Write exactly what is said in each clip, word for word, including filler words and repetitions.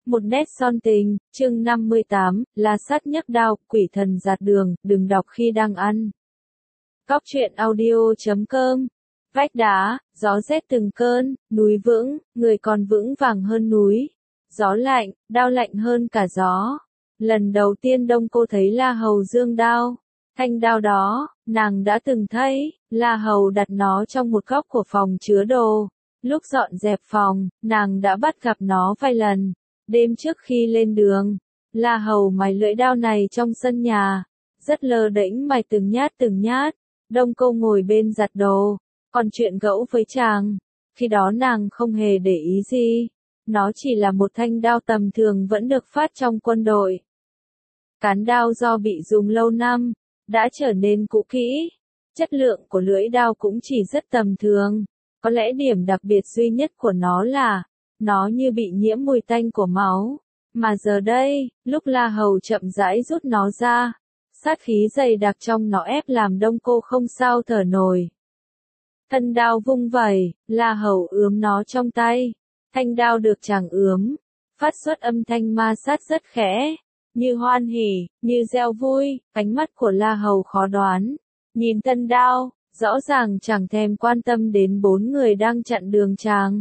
Một nét son tình, chương năm mươi tám, La Sát nhấc đao, quỷ thần giạt đường, đừng đọc khi đang ăn. Góc truyện audio chấm com. Vách đá, gió rét từng cơn, núi vững, người còn vững vàng hơn núi. Gió lạnh, đao lạnh hơn cả gió. Lần đầu tiên Đông Cô thấy La Hầu giương đao. Thanh đao đó, nàng đã từng thấy, La Hầu đặt nó trong một góc của phòng chứa đồ. Lúc dọn dẹp phòng, nàng đã bắt gặp nó vài lần. Đêm trước khi lên đường, La Hầu mài lưỡi đao này trong sân nhà, rất lơ đễnh mài từng nhát từng nhát. Đông Cô ngồi bên giặt đồ, còn chuyện gẫu với chàng. Khi đó nàng không hề để ý gì, nó chỉ là một thanh đao tầm thường vẫn được phát trong quân đội. Cán đao do bị dùng lâu năm, đã trở nên cũ kỹ. Chất lượng của lưỡi đao cũng chỉ rất tầm thường. Có lẽ điểm đặc biệt duy nhất của nó là, nó như bị nhiễm mùi tanh của máu. Mà giờ đây, lúc La Hầu chậm rãi rút nó ra, sát khí dày đặc trong nó ép làm Đông Cô không sao thở nổi. Thân đao vung vẩy, La Hầu ướm nó trong tay. Thanh đao được chàng ướm, phát xuất âm thanh ma sát rất khẽ, như hoan hỉ, như reo vui. Ánh mắt của La Hầu khó đoán, nhìn thân đao, rõ ràng chẳng thèm quan tâm đến bốn người đang chặn đường chàng.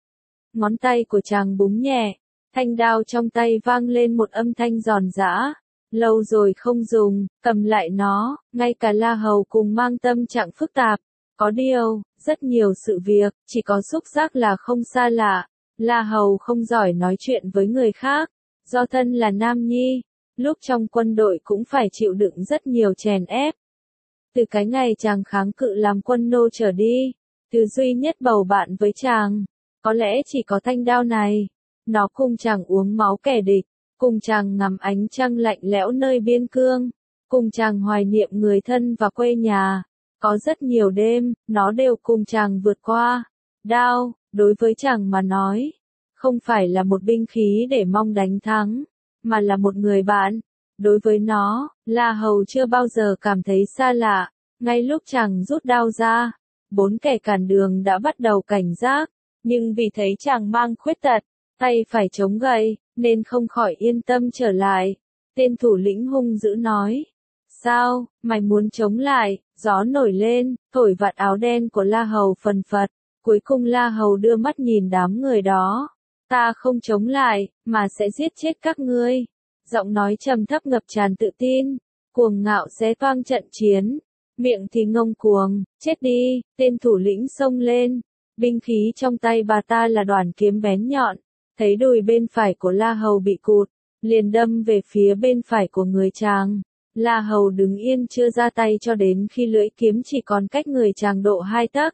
Ngón tay của chàng búng nhẹ, thanh đao trong tay vang lên một âm thanh giòn giã. Lâu rồi không dùng, cầm lại nó, ngay cả La Hầu cùng mang tâm trạng phức tạp. Có điều, rất nhiều sự việc, chỉ có xúc giác là không xa lạ. La Hầu không giỏi nói chuyện với người khác, do thân là nam nhi, lúc trong quân đội cũng phải chịu đựng rất nhiều chèn ép. Từ cái ngày chàng kháng cự làm quân nô trở đi, thứ duy nhất bầu bạn với chàng, có lẽ chỉ có thanh đao này. Nó cùng chàng uống máu kẻ địch, cùng chàng ngắm ánh trăng lạnh lẽo nơi biên cương, cùng chàng hoài niệm người thân và quê nhà. Có rất nhiều đêm, nó đều cùng chàng vượt qua. Đao, đối với chàng mà nói, không phải là một binh khí để mong đánh thắng, mà là một người bạn. Đối với nó, La Hầu chưa bao giờ cảm thấy xa lạ. Ngay lúc chàng rút đao ra, bốn kẻ cản đường đã bắt đầu cảnh giác, nhưng vì thấy chàng mang khuyết tật, tay phải chống gậy, nên không khỏi yên tâm trở lại. Tên thủ lĩnh hung dữ nói, sao, mày muốn chống lại? Gió nổi lên, thổi vạt áo đen của La Hầu phần phật. Cuối cùng La Hầu đưa mắt nhìn đám người đó. Ta không chống lại, mà sẽ giết chết các ngươi. Giọng nói trầm thấp ngập tràn tự tin, cuồng ngạo xé toang trận chiến. Miệng thì ngông cuồng, chết đi. Tên thủ lĩnh xông lên. Binh khí trong tay bà ta là đoàn kiếm bén nhọn. Thấy đùi bên phải của La Hầu bị cụt, liền đâm về phía bên phải của người chàng. La Hầu đứng yên chưa ra tay cho đến khi lưỡi kiếm chỉ còn cách người chàng độ hai tấc.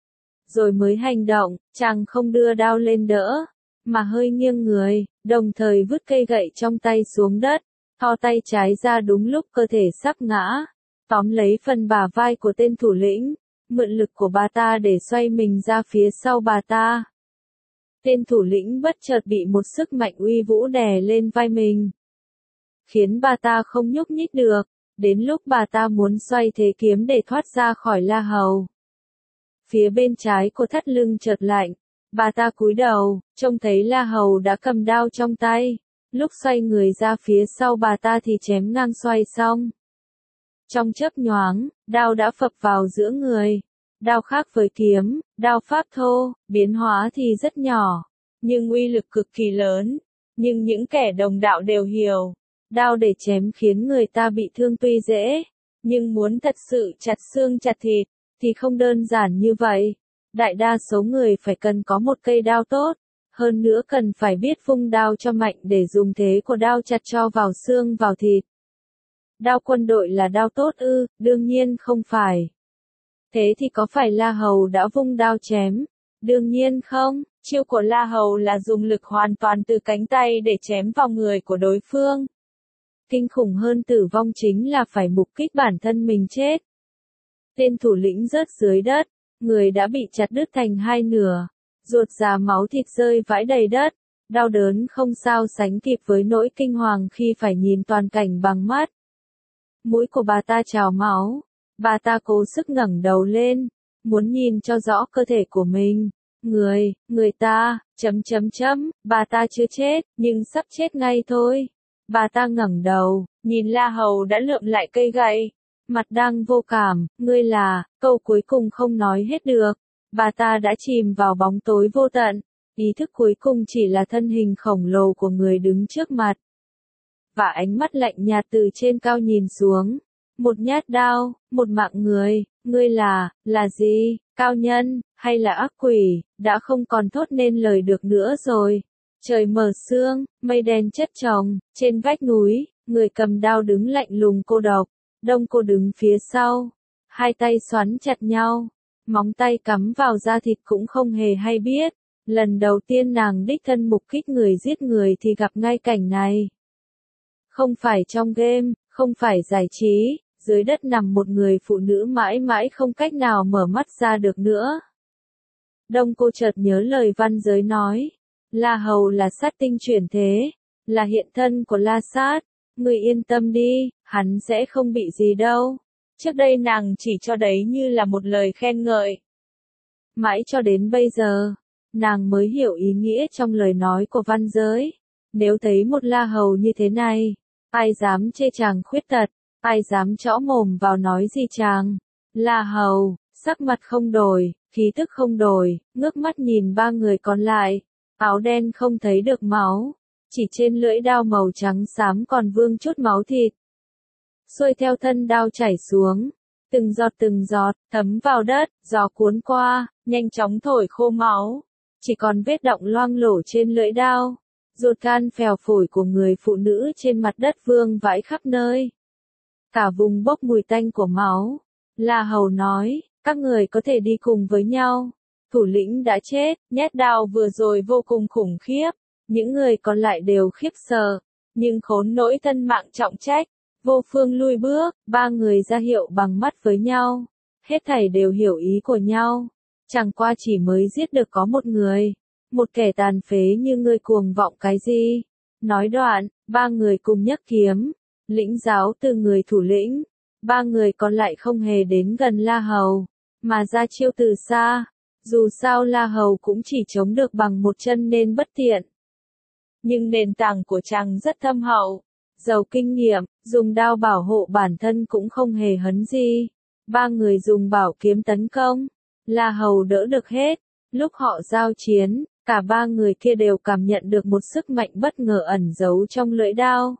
Rồi mới hành động. Chàng không đưa đao lên đỡ, mà hơi nghiêng người, đồng thời vứt cây gậy trong tay xuống đất, thò tay trái ra đúng lúc cơ thể sắp ngã, tóm lấy phần bả vai của tên thủ lĩnh, mượn lực của bà ta để xoay mình ra phía sau bà ta. Tên thủ lĩnh bất chợt bị một sức mạnh uy vũ đè lên vai mình, khiến bà ta không nhúc nhích được. Đến lúc bà ta muốn xoay thế kiếm để thoát ra khỏi La Hầu, phía bên trái của thắt lưng chợt lạnh. Bà ta cúi đầu, trông thấy La Hầu đã cầm đao trong tay. Lúc xoay người ra phía sau bà ta thì chém ngang xoay xong. Trong chớp nhoáng, đao đã phập vào giữa người. Đao khác với kiếm, đao pháp thô, biến hóa thì rất nhỏ, nhưng uy lực cực kỳ lớn. Nhưng những kẻ đồng đạo đều hiểu, đao để chém khiến người ta bị thương tuy dễ, nhưng muốn thật sự chặt xương chặt thịt, thì không đơn giản như vậy. Đại đa số người phải cần có một cây đao tốt, hơn nữa cần phải biết vung đao cho mạnh để dùng thế của đao chặt cho vào xương vào thịt. Đao quân đội là đao tốt ư? Đương nhiên không phải. Thế thì có phải La Hầu đã vung đao chém? Đương nhiên không. Chiêu của La Hầu là dùng lực hoàn toàn từ cánh tay để chém vào người của đối phương. Kinh khủng hơn tử vong chính là phải mục kích bản thân mình chết. Tên thủ lĩnh rớt dưới đất, người đã bị chặt đứt thành hai nửa, ruột già máu thịt rơi vãi đầy đất. Đau đớn không sao sánh kịp với nỗi kinh hoàng khi phải nhìn toàn cảnh bằng mắt. Mũi của bà ta trào máu, bà ta cố sức ngẩng đầu lên, muốn nhìn cho rõ cơ thể của mình. Người, người ta, chấm chấm chấm, bà ta chưa chết, nhưng sắp chết ngay thôi. Bà ta ngẩng đầu, nhìn La Hầu đã lượm lại cây gậy. Mặt đang vô cảm, ngươi là, câu cuối cùng không nói hết được. Bà ta đã chìm vào bóng tối vô tận. Ý thức cuối cùng chỉ là thân hình khổng lồ của người đứng trước mặt. Và ánh mắt lạnh nhạt từ trên cao nhìn xuống. Một nhát đao, một mạng người, ngươi là, là gì, cao nhân, hay là ác quỷ, đã không còn thốt nên lời được nữa rồi. Trời mờ sương, mây đen chất chồng, trên vách núi, người cầm đao đứng lạnh lùng cô độc. Đông Cô đứng phía sau, hai tay xoắn chặt nhau, móng tay cắm vào da thịt cũng không hề hay biết. Lần đầu tiên nàng đích thân mục kích người giết người thì gặp ngay cảnh này. Không phải trong game, không phải giải trí, dưới đất nằm một người phụ nữ mãi mãi không cách nào mở mắt ra được nữa. Đông Cô chợt nhớ lời văn giới nói, La Hầu là sát tinh chuyển thế, là hiện thân của La Sát, người yên tâm đi, hắn sẽ không bị gì đâu. Trước đây nàng chỉ cho đấy như là một lời khen ngợi. Mãi cho đến bây giờ, nàng mới hiểu ý nghĩa trong lời nói của văn giới. Nếu thấy một La Hầu như thế này, ai dám chê chàng khuyết tật, ai dám chõ mồm vào nói gì chàng. La Hầu, sắc mặt không đổi, khí tức không đổi, ngước mắt nhìn ba người còn lại, áo đen không thấy được máu, chỉ trên lưỡi đao màu trắng xám còn vương chút máu thịt. Xuôi theo thân đao chảy xuống, từng giọt từng giọt, thấm vào đất, gió cuốn qua, nhanh chóng thổi khô máu. Chỉ còn vết đọng loang lổ trên lưỡi đao, ruột gan phèo phổi của người phụ nữ trên mặt đất vương vãi khắp nơi. Cả vùng bốc mùi tanh của máu. La Hầu nói, các người có thể đi cùng với nhau. Thủ lĩnh đã chết, nhát đao vừa rồi vô cùng khủng khiếp. Những người còn lại đều khiếp sợ, nhưng khốn nỗi thân mạng trọng trách. Vô phương lui bước, ba người ra hiệu bằng mắt với nhau. Hết thảy đều hiểu ý của nhau. Chẳng qua chỉ mới giết được có một người. Một kẻ tàn phế như ngươi cuồng vọng cái gì. Nói đoạn, ba người cùng nhấc kiếm. Lĩnh giáo từ người thủ lĩnh. Ba người còn lại không hề đến gần La Hầu, mà ra chiêu từ xa. Dù sao La Hầu cũng chỉ chống được bằng một chân nên bất tiện. Nhưng nền tảng của chàng rất thâm hậu. Giàu kinh nghiệm, dùng đao bảo hộ bản thân cũng không hề hấn gì. Ba người dùng bảo kiếm tấn công. La Hầu đỡ được hết. Lúc họ giao chiến, cả ba người kia đều cảm nhận được một sức mạnh bất ngờ ẩn giấu trong lưỡi đao.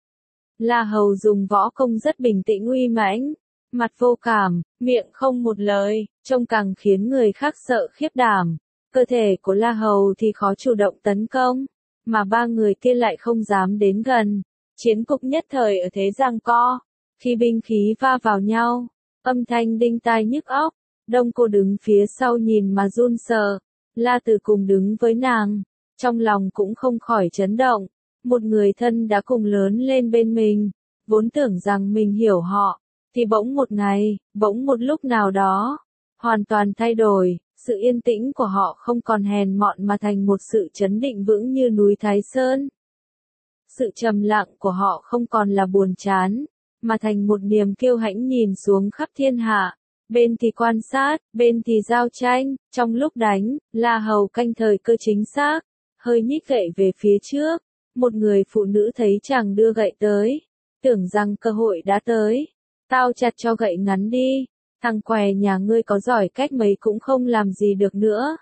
La Hầu dùng võ công rất bình tĩnh uy mãnh, mặt vô cảm, miệng không một lời, trông càng khiến người khác sợ khiếp đảm. Cơ thể của La Hầu thì khó chủ động tấn công, mà ba người kia lại không dám đến gần. Chiến cục nhất thời ở thế giằng co, khi binh khí va vào nhau, âm thanh đinh tai nhức óc. Đông Cô đứng phía sau nhìn mà run sợ, La Tử cùng đứng với nàng, trong lòng cũng không khỏi chấn động. Một người thân đã cùng lớn lên bên mình, vốn tưởng rằng mình hiểu họ, thì bỗng một ngày, bỗng một lúc nào đó, hoàn toàn thay đổi, sự yên tĩnh của họ không còn hèn mọn mà thành một sự chấn định vững như núi Thái Sơn. Sự trầm lặng của họ không còn là buồn chán, mà thành một niềm kiêu hãnh nhìn xuống khắp thiên hạ. Bên thì quan sát, bên thì giao tranh, trong lúc đánh, La Hầu canh thời cơ chính xác, hơi nhích gậy về phía trước. Một người phụ nữ thấy chàng đưa gậy tới, tưởng rằng cơ hội đã tới. Tao chặt cho gậy ngắn đi, thằng què nhà ngươi có giỏi cách mấy cũng không làm gì được nữa.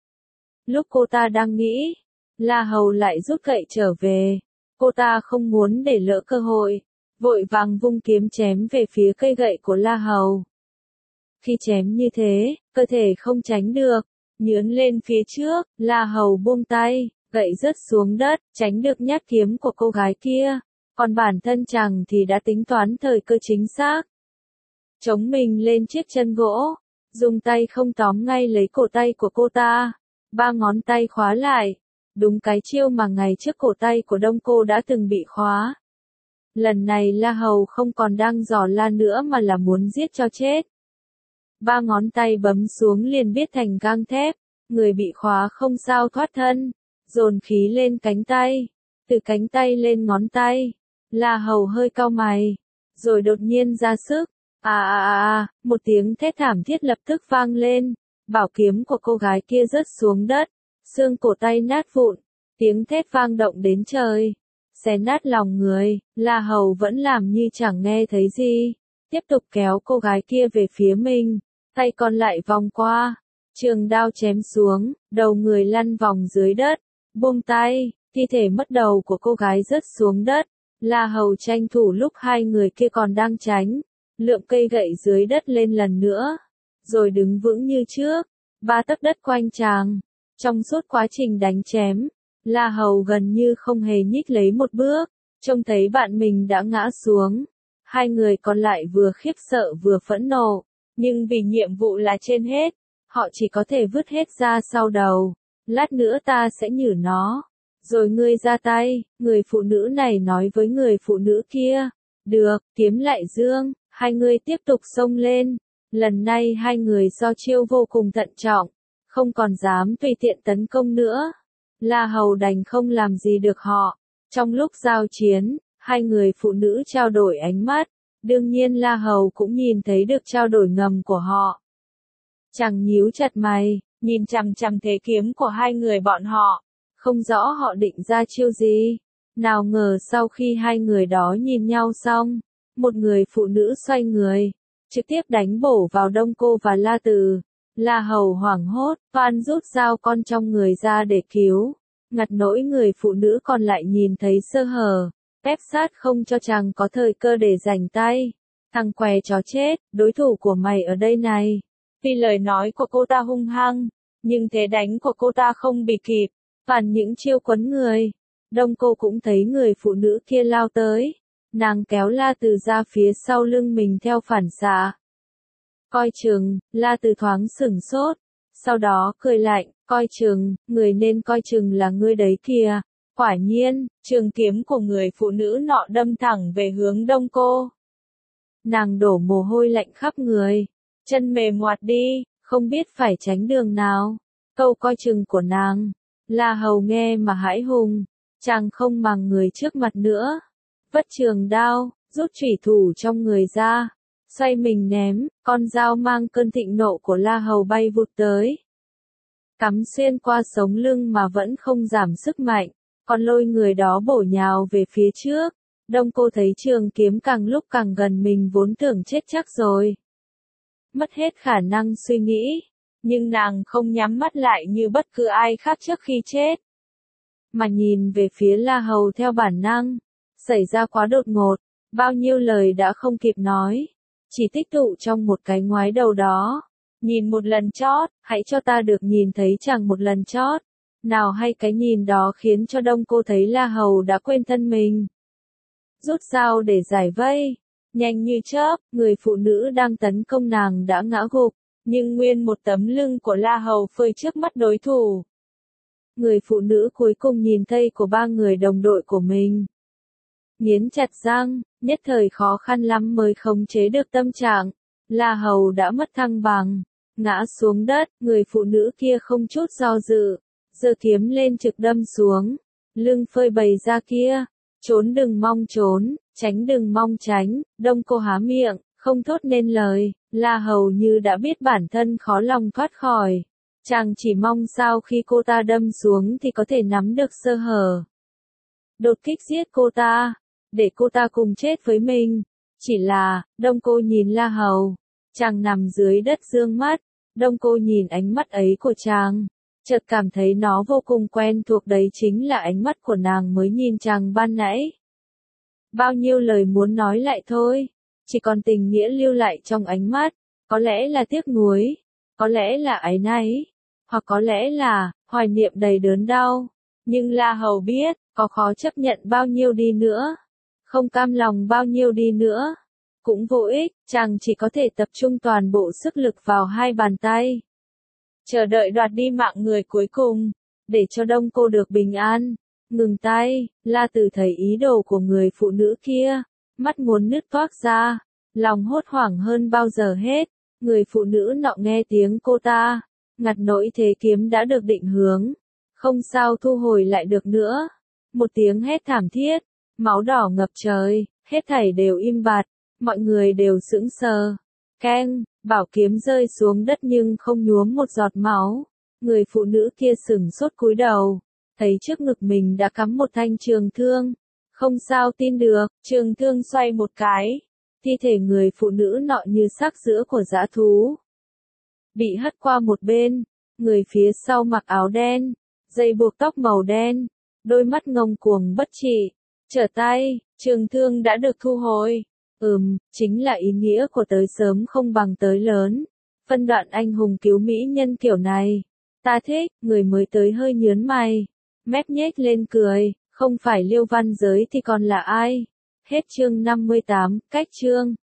Lúc cô ta đang nghĩ, La Hầu lại rút gậy trở về. Cô ta không muốn để lỡ cơ hội, vội vàng vung kiếm chém về phía cây gậy của La Hầu. Khi chém như thế, cơ thể không tránh được, nhướn lên phía trước, La Hầu buông tay. Gậy rớt xuống đất, tránh được nhát kiếm của cô gái kia, còn bản thân chàng thì đã tính toán thời cơ chính xác. Chống mình lên chiếc chân gỗ, dùng tay không tóm ngay lấy cổ tay của cô ta, ba ngón tay khóa lại, đúng cái chiêu mà ngày trước cổ tay của Đông Cô đã từng bị khóa. Lần này La Hầu không còn đang dò la nữa mà là muốn giết cho chết. Ba ngón tay bấm xuống liền biết thành gang thép, người bị khóa không sao thoát thân. Dồn khí lên cánh tay, từ cánh tay lên ngón tay, La Hầu hơi cau mày, rồi đột nhiên ra sức, à à à, một tiếng thét thảm thiết lập tức vang lên, bảo kiếm của cô gái kia rớt xuống đất, xương cổ tay nát vụn, tiếng thét vang động đến trời, xé nát lòng người. La Hầu vẫn làm như chẳng nghe thấy gì, tiếp tục kéo cô gái kia về phía mình, tay còn lại vòng qua, trường đao chém xuống, đầu người lăn vòng dưới đất, buông tay, thi thể mất đầu của cô gái rớt xuống đất. La Hầu tranh thủ lúc hai người kia còn đang tránh, lượm cây gậy dưới đất lên lần nữa, rồi đứng vững như trước, ba tấc đất quanh tràng. Trong suốt quá trình đánh chém, La Hầu gần như không hề nhích lấy một bước, trông thấy bạn mình đã ngã xuống. Hai người còn lại vừa khiếp sợ vừa phẫn nộ, nhưng vì nhiệm vụ là trên hết, họ chỉ có thể vứt hết ra sau đầu. Lát nữa ta sẽ nhử nó, rồi ngươi ra tay. Người phụ nữ này nói với người phụ nữ kia, được, kiếm lại dương, hai người tiếp tục xông lên. Lần này hai người do chiêu vô cùng thận trọng, không còn dám tùy tiện tấn công nữa. La Hầu đành không làm gì được họ. Trong lúc giao chiến, hai người phụ nữ trao đổi ánh mắt, đương nhiên La Hầu cũng nhìn thấy được trao đổi ngầm của họ. Chàng nhíu chặt mày, nhìn chằm chằm thế kiếm của hai người bọn họ, không rõ họ định ra chiêu gì. Nào ngờ sau khi hai người đó nhìn nhau xong, một người phụ nữ xoay người, trực tiếp đánh bổ vào Đông Cô và La Từ. La Hầu hoảng hốt, toan rút dao con trong người ra để cứu, ngặt nỗi người phụ nữ còn lại nhìn thấy sơ hở, ép sát không cho chàng có thời cơ để giành tay. Thằng què chó chết, đối thủ của mày ở đây này. Vì lời nói của cô ta hung hăng, nhưng thế đánh của cô ta không bị kịp, phản những chiêu quấn người. Đông Cô cũng thấy người phụ nữ kia lao tới, nàng kéo La Từ ra phía sau lưng mình theo phản xạ. Coi chừng, La Từ thoáng sửng sốt, sau đó cười lạnh, coi chừng, người nên coi chừng là ngươi đấy kìa. Quả nhiên, trường kiếm của người phụ nữ nọ đâm thẳng về hướng Đông Cô. Nàng đổ mồ hôi lạnh khắp người, chân mềm ngoặt đi, không biết phải tránh đường nào. Câu coi chừng của nàng, La Hầu nghe mà hãi hùng, chàng không màng người trước mặt nữa. Vất trường đao, rút chủy thủ trong người ra, xoay mình ném, con dao mang cơn thịnh nộ của La Hầu bay vụt tới. Cắm xuyên qua sống lưng mà vẫn không giảm sức mạnh, còn lôi người đó bổ nhào về phía trước. Đông Cô thấy trường kiếm càng lúc càng gần mình vốn tưởng chết chắc rồi. Mất hết khả năng suy nghĩ, nhưng nàng không nhắm mắt lại như bất cứ ai khác trước khi chết, mà nhìn về phía La Hầu theo bản năng. Xảy ra quá đột ngột, bao nhiêu lời đã không kịp nói, chỉ tích tụ trong một cái ngoái đầu đó. Nhìn một lần chót, hãy cho ta được nhìn thấy chàng một lần chót. Nào hay cái nhìn đó khiến cho Đông Cô thấy La Hầu đã quên thân mình. Rút dao để giải vây, nhanh như chớp, người phụ nữ đang tấn công nàng đã ngã gục, nhưng nguyên một tấm lưng của La Hầu phơi trước mắt đối thủ. Người phụ nữ cuối cùng nhìn thấy của ba người đồng đội của mình, nghiến chặt răng, nhất thời khó khăn lắm mới khống chế được tâm trạng. La Hầu đã mất thăng bằng, ngã xuống đất, người phụ nữ kia không chút do dự, giơ kiếm lên trực đâm xuống, lưng phơi bày ra kia, trốn đừng mong trốn, tránh đừng mong tránh. Đông Cô há miệng, không thốt nên lời. La Hầu như đã biết bản thân khó lòng thoát khỏi, chàng chỉ mong sao khi cô ta đâm xuống thì có thể nắm được sơ hở, đột kích giết cô ta, để cô ta cùng chết với mình. Chỉ là, Đông Cô nhìn La Hầu, chàng nằm dưới đất dương mắt, Đông Cô nhìn ánh mắt ấy của chàng, chợt cảm thấy nó vô cùng quen thuộc, đấy chính là ánh mắt của nàng mới nhìn chàng ban nãy. Bao nhiêu lời muốn nói lại thôi, chỉ còn tình nghĩa lưu lại trong ánh mắt, có lẽ là tiếc nuối, có lẽ là áy náy, hoặc có lẽ là hoài niệm đầy đớn đau. Nhưng La Hầu biết, có khó chấp nhận bao nhiêu đi nữa, không cam lòng bao nhiêu đi nữa, cũng vô ích, chàng chỉ có thể tập trung toàn bộ sức lực vào hai bàn tay, chờ đợi đoạt đi mạng người cuối cùng, để cho Đông Cô được bình an. Ngừng tay, La Từ thấy ý đồ của người phụ nữ kia, mắt muốn nứt toác ra, lòng hốt hoảng hơn bao giờ hết. Người phụ nữ nọ nghe tiếng cô ta, ngặt nỗi thế kiếm đã được định hướng, không sao thu hồi lại được nữa. Một tiếng hét thảm thiết, máu đỏ ngập trời, hết thảy đều im bặt, mọi người đều sững sờ. Keng, bảo kiếm rơi xuống đất nhưng không nhuốm một giọt máu. Người phụ nữ kia sửng sốt cúi đầu, thấy trước ngực mình đã cắm một thanh trường thương. Không sao tin được, trường thương xoay một cái. Thi thể người phụ nữ nọ như xác giữa của dã thú. Bị hất qua một bên, người phía sau mặc áo đen, dây buộc tóc màu đen, đôi mắt ngông cuồng bất trị. Trở tay, trường thương đã được thu hồi. Ừm, chính là ý nghĩa của tới sớm không bằng tới lớn. Phân đoạn anh hùng cứu mỹ nhân kiểu này. Ta thích, người mới tới hơi nhớn mày. Mép nhếch lên cười, không phải Liêu Văn Giới thì còn là ai? Hết chương năm mươi tám, cách chương.